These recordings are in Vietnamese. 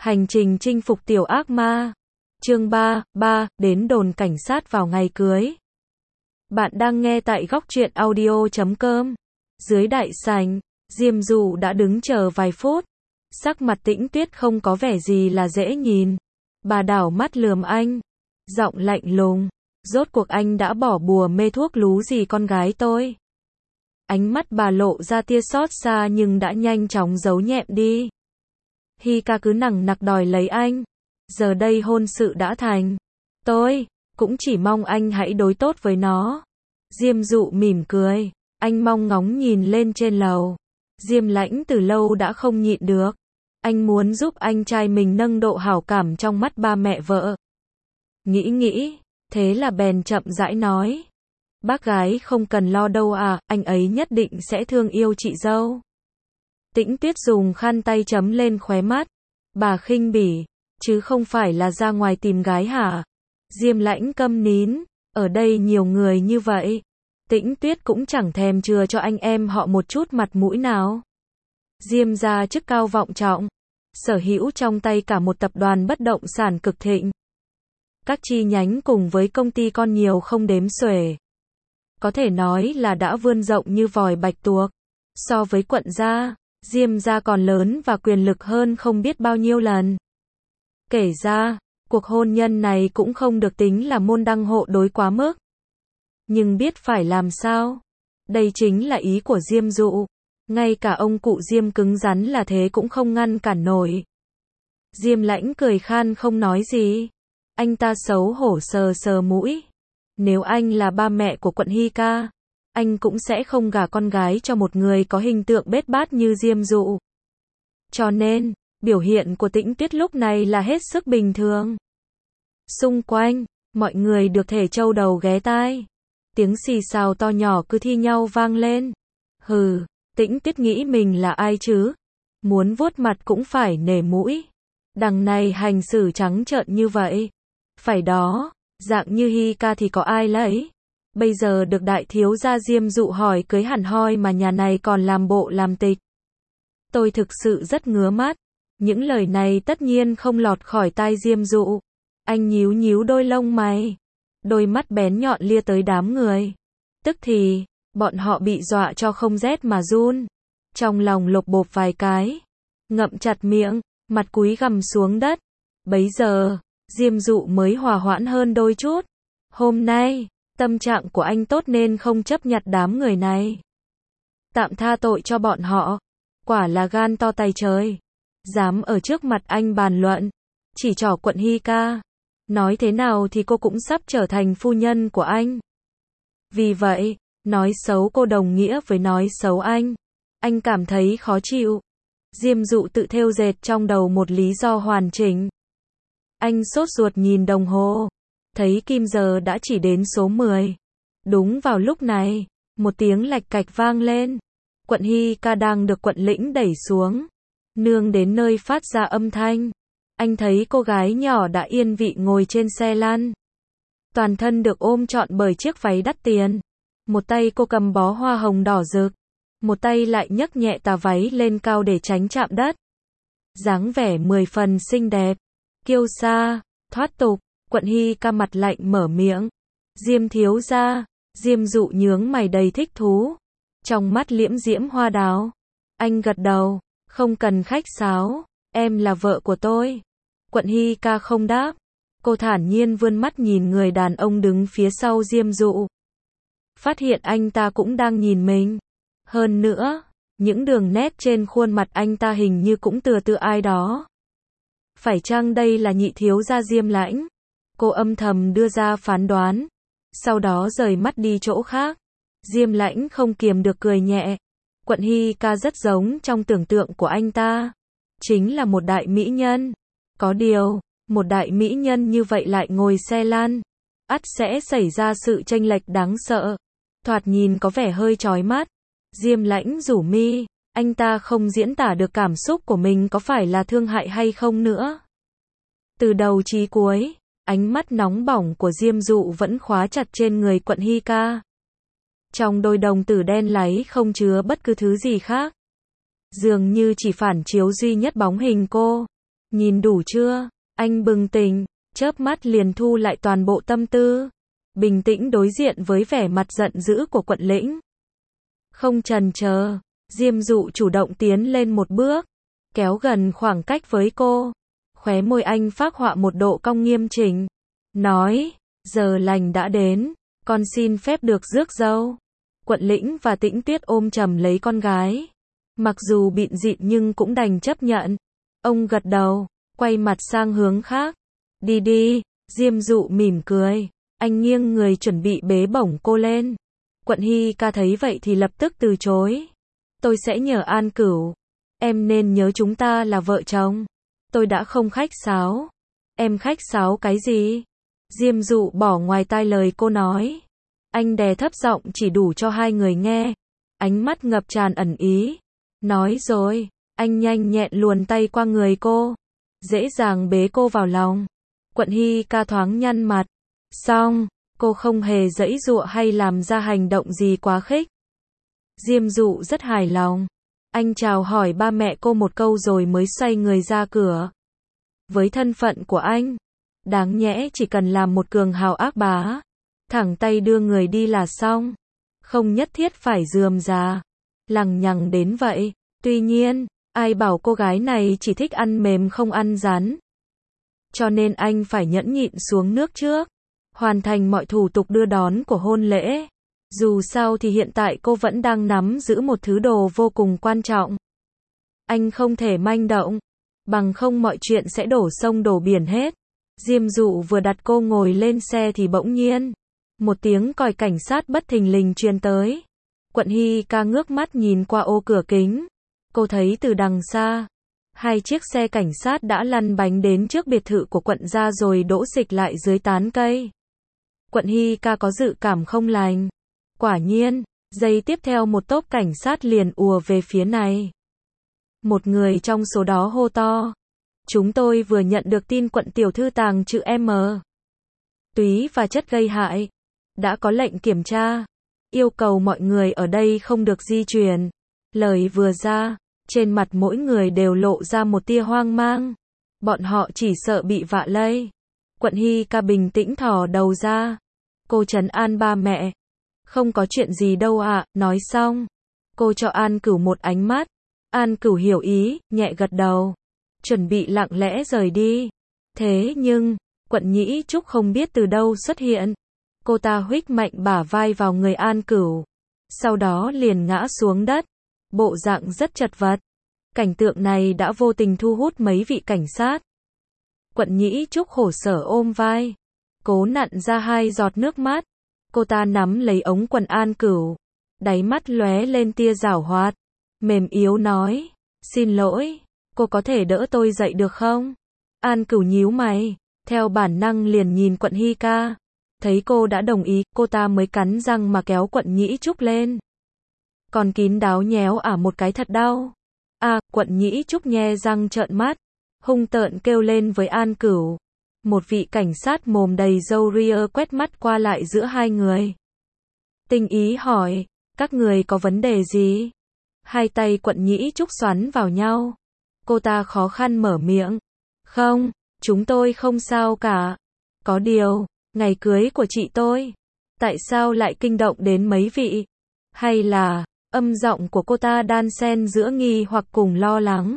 Hành trình chinh phục tiểu ác ma. Chương 3, đến đồn cảnh sát vào ngày cưới. Bạn đang nghe tại góc truyện audio.com. Dưới đại sảnh, Diêm Dụ đã đứng chờ vài phút. Sắc mặt Tĩnh Tuyết không có vẻ gì là dễ nhìn. Bà đảo mắt lườm anh, giọng lạnh lùng. Rốt cuộc anh đã bỏ bùa mê thuốc lú gì con gái tôi? Ánh mắt bà lộ ra tia xót xa nhưng đã nhanh chóng giấu nhẹm đi. Hi ca cứ nằng nặc đòi lấy anh. Giờ đây hôn sự đã thành. Tôi cũng chỉ mong anh hãy đối tốt với nó. Diêm Dụ mỉm cười. Anh mong ngóng nhìn lên trên lầu. Diêm Lãnh từ lâu đã không nhịn được. Anh muốn giúp anh trai mình nâng độ hảo cảm trong mắt ba mẹ vợ. Nghĩ, thế là bèn chậm rãi nói. Bác gái không cần lo đâu à, anh ấy nhất định sẽ thương yêu chị dâu. Tĩnh Tuyết dùng khăn tay chấm lên khóe mắt. Bà khinh bỉ, chứ không phải là ra ngoài tìm gái hả? Diêm Lãnh câm nín, ở đây nhiều người như vậy. Tĩnh Tuyết cũng chẳng thèm chừa cho anh em họ một chút mặt mũi nào. Diêm gia chức cao vọng trọng, sở hữu trong tay cả một tập đoàn bất động sản cực thịnh. Các chi nhánh cùng với công ty con nhiều không đếm xuể. Có thể nói là đã vươn rộng như vòi bạch tuộc. So với quận gia, Diêm gia còn lớn và quyền lực hơn không biết bao nhiêu lần. Kể ra, cuộc hôn nhân này cũng không được tính là môn đăng hộ đối quá mức. Nhưng biết phải làm sao? Đây chính là ý của Diêm Dụ. Ngay cả ông cụ Diêm cứng rắn là thế cũng không ngăn cản nổi. Diêm Lãnh cười khan không nói gì. Anh ta xấu hổ sờ sờ mũi. Nếu anh là ba mẹ của quận Hi ca, anh cũng sẽ không gả con gái cho một người có hình tượng bết bát như Diêm Dụ. Cho nên, biểu hiện của Tĩnh Tuyết lúc này là hết sức bình thường. Xung quanh, mọi người được thể trâu đầu ghé tai. Tiếng xì xào to nhỏ cứ thi nhau vang lên. Hừ, Tĩnh Tuyết nghĩ mình là ai chứ? Muốn vuốt mặt cũng phải nể mũi. Đằng này hành xử trắng trợn như vậy. Phải đó, dạng như Hi ca thì có ai lấy. Bây giờ được đại thiếu gia Diêm Dụ hỏi cưới hẳn hoi mà nhà này còn làm bộ làm tịch. Tôi thực sự rất ngứa mắt. Những lời này tất nhiên không lọt khỏi tai Diêm Dụ. Anh nhíu nhíu đôi lông mày. Đôi mắt bén nhọn lia tới đám người. Tức thì, bọn họ bị dọa cho không rét mà run. Trong lòng lột bột vài cái. Ngậm chặt miệng, mặt cúi gằm xuống đất. Bấy giờ, Diêm Dụ mới hòa hoãn hơn đôi chút. Hôm nay, tâm trạng của anh tốt nên không chấp nhặt đám người này. Tạm tha tội cho bọn họ. Quả là gan to tay trời. Dám ở trước mặt anh bàn luận. Chỉ trỏ quận Hi ca. Nói thế nào thì cô cũng sắp trở thành phu nhân của anh. Vì vậy, nói xấu cô đồng nghĩa với nói xấu anh. Anh cảm thấy khó chịu. Diêm Dụ tự thêu dệt trong đầu một lý do hoàn chỉnh. Anh sốt ruột nhìn đồng hồ. Thấy kim giờ đã chỉ đến số 10. Đúng vào lúc này, một tiếng lạch cạch vang lên. Quận Hi ca đang được quận lĩnh đẩy xuống. Nương đến nơi phát ra âm thanh. Anh thấy cô gái nhỏ đã yên vị ngồi trên xe lăn. Toàn thân được ôm trọn bởi chiếc váy đắt tiền. Một tay cô cầm bó hoa hồng đỏ rực. Một tay lại nhấc nhẹ tà váy lên cao để tránh chạm đất. Dáng vẻ 10 phần xinh đẹp. Kiêu sa, thoát tục. Quận Hi ca mặt lạnh mở miệng. Diêm thiếu gia. Diêm Dụ nhướng mày đầy thích thú. Trong mắt liễm diễm hoa đào. Anh gật đầu. Không cần khách sáo. Em là vợ của tôi. Quận Hi ca không đáp. Cô thản nhiên vươn mắt nhìn người đàn ông đứng phía sau Diêm Dụ. Phát hiện anh ta cũng đang nhìn mình. Hơn nữa, những đường nét trên khuôn mặt anh ta hình như cũng tựa ai đó. Phải chăng đây là nhị thiếu gia Diêm Lãnh? Cô âm thầm đưa ra phán đoán. Sau đó rời mắt đi chỗ khác. Diêm Lãnh không kiềm được cười nhẹ. Quận Hi ca rất giống trong tưởng tượng của anh ta. Chính là một đại mỹ nhân. Có điều, một đại mỹ nhân như vậy lại ngồi xe lăn. Ắt sẽ xảy ra sự chênh lệch đáng sợ. Thoạt nhìn có vẻ hơi chói mắt. Diêm Lãnh rủ mi. Anh ta không diễn tả được cảm xúc của mình có phải là thương hại hay không nữa. Từ đầu chí cuối, ánh mắt nóng bỏng của Diêm Dụ vẫn khóa chặt trên người quận Hi ca. Trong đôi đồng tử đen láy không chứa bất cứ thứ gì khác. Dường như chỉ phản chiếu duy nhất bóng hình cô. Nhìn đủ chưa? Anh bừng tỉnh, chớp mắt liền thu lại toàn bộ tâm tư. Bình tĩnh đối diện với vẻ mặt giận dữ của Quận Lĩnh. Không chần chờ, Diêm Dụ chủ động tiến lên một bước, kéo gần khoảng cách với cô. Khóe môi anh phác họa một độ cong nghiêm chỉnh. Nói, giờ lành đã đến, con xin phép được rước dâu. Quận Lĩnh và Tĩnh Tuyết ôm chầm lấy con gái. Mặc dù bịn dịn nhưng cũng đành chấp nhận. Ông gật đầu, quay mặt sang hướng khác. Đi đi, Diêm Dụ mỉm cười. Anh nghiêng người chuẩn bị bế bổng cô lên. Quận Hy ca thấy vậy thì lập tức từ chối. Tôi sẽ nhờ An Cửu. Em nên nhớ chúng ta là vợ chồng. Tôi đã không khách sáo. Em khách sáo cái gì? Diêm Dụ bỏ ngoài tai lời cô nói. Anh đè thấp giọng chỉ đủ cho hai người nghe. Ánh mắt ngập tràn ẩn ý. Nói rồi, anh nhanh nhẹn luồn tay qua người cô. Dễ dàng bế cô vào lòng. Quận Hy ca thoáng nhăn mặt. Xong, cô không hề giãy giụa hay làm ra hành động gì quá khích. Diêm Dụ rất hài lòng. Anh chào hỏi ba mẹ cô một câu rồi mới xoay người ra cửa. Với thân phận của anh, đáng nhẽ chỉ cần làm một cường hào ác bá, thẳng tay đưa người đi là xong. Không nhất thiết phải rườm rà, lằng nhằng đến vậy. Tuy nhiên, ai bảo cô gái này chỉ thích ăn mềm không ăn rắn. Cho nên anh phải nhẫn nhịn xuống nước trước, hoàn thành mọi thủ tục đưa đón của hôn lễ. Dù sao thì hiện tại cô vẫn đang nắm giữ một thứ đồ vô cùng quan trọng. Anh không thể manh động, bằng không mọi chuyện sẽ đổ sông đổ biển hết. Diêm Dụ vừa đặt cô ngồi lên xe thì bỗng nhiên, một tiếng còi cảnh sát bất thình lình truyền tới. Quận Hy ca ngước mắt nhìn qua ô cửa kính. Cô thấy từ đằng xa, hai chiếc xe cảnh sát đã lăn bánh đến trước biệt thự của quận gia rồi đỗ xịch lại dưới tán cây. Quận Hy ca có dự cảm không lành. Quả nhiên, giây tiếp theo một tốp cảnh sát liền ùa về phía này. Một người trong số đó hô to. Chúng tôi vừa nhận được tin quận tiểu thư tàng trữ M. túy và chất gây hại. Đã có lệnh kiểm tra. Yêu cầu mọi người ở đây không được di chuyển. Lời vừa ra, trên mặt mỗi người đều lộ ra một tia hoang mang. Bọn họ chỉ sợ bị vạ lây. Quận Hy ca bình tĩnh thò đầu ra. Cô trấn an ba mẹ. Không có chuyện gì đâu ạ. Nói xong, cô cho An Cửu một ánh mắt. An Cửu hiểu ý, nhẹ gật đầu. Chuẩn bị lặng lẽ rời đi. Thế nhưng, Quận Nhĩ Trúc không biết từ đâu xuất hiện. Cô ta huých mạnh bả vai vào người An Cửu. Sau đó liền ngã xuống đất. Bộ dạng rất chật vật. Cảnh tượng này đã vô tình thu hút mấy vị cảnh sát. Quận Nhĩ Trúc khổ sở ôm vai, cố nặn ra hai giọt nước mắt. Cô ta nắm lấy ống quần An Cửu, đáy mắt lóe lên tia giảo hoạt, mềm yếu nói, xin lỗi, cô có thể đỡ tôi dậy được không? An Cửu nhíu mày, theo bản năng liền nhìn Quận Hy ca. Thấy cô đã đồng ý, cô ta mới cắn răng mà kéo Quận Nhĩ Trúc lên. Còn kín đáo nhéo một cái thật đau. Quận Nhĩ Trúc nhe răng trợn mắt, hung tợn kêu lên với An Cửu. Một vị cảnh sát mồm đầy râu ria quét mắt qua lại giữa hai người. Tinh ý hỏi, các người có vấn đề gì? Hai tay Quận Nhĩ Trúc xoắn vào nhau. Cô ta khó khăn mở miệng. Không, chúng tôi không sao cả. Có điều, ngày cưới của chị tôi, tại sao lại kinh động đến mấy vị? Hay là, âm giọng của cô ta đan xen giữa nghi hoặc cùng lo lắng.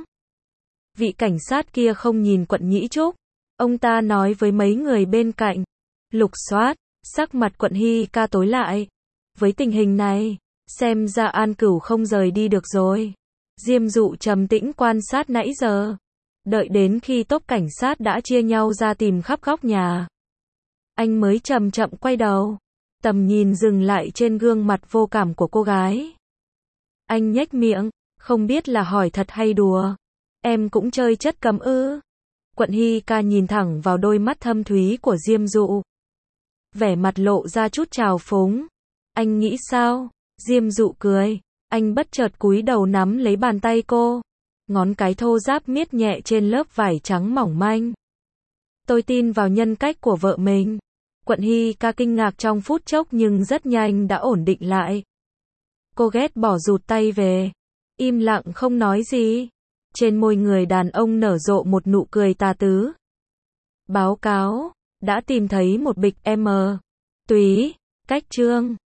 Vị cảnh sát kia không nhìn Quận Nhĩ Trúc. Ông ta nói với mấy người bên cạnh. Lục soát, sắc mặt Quận Hy ca tối lại. Với tình hình này, xem ra An Cửu không rời đi được rồi. Diêm Dụ trầm tĩnh quan sát nãy giờ. Đợi đến khi tốp cảnh sát đã chia nhau ra tìm khắp góc nhà. Anh mới chậm chậm quay đầu. Tầm nhìn dừng lại trên gương mặt vô cảm của cô gái. Anh nhếch miệng, không biết là hỏi thật hay đùa. Em cũng chơi chất cấm ư? Quận Hy ca nhìn thẳng vào đôi mắt thâm thúy của Diêm Dụ. Vẻ mặt lộ ra chút trào phúng. Anh nghĩ sao? Diêm Dụ cười. Anh bất chợt cúi đầu nắm lấy bàn tay cô. Ngón cái thô ráp miết nhẹ trên lớp vải trắng mỏng manh. Tôi tin vào nhân cách của vợ mình. Quận Hy ca kinh ngạc trong phút chốc nhưng rất nhanh đã ổn định lại. Cô ghét bỏ rụt tay về. Im lặng không nói gì. Trên môi người đàn ông nở rộ một nụ cười tà tứ. Báo cáo, đã tìm thấy một bịch M. Túy, cách Trương.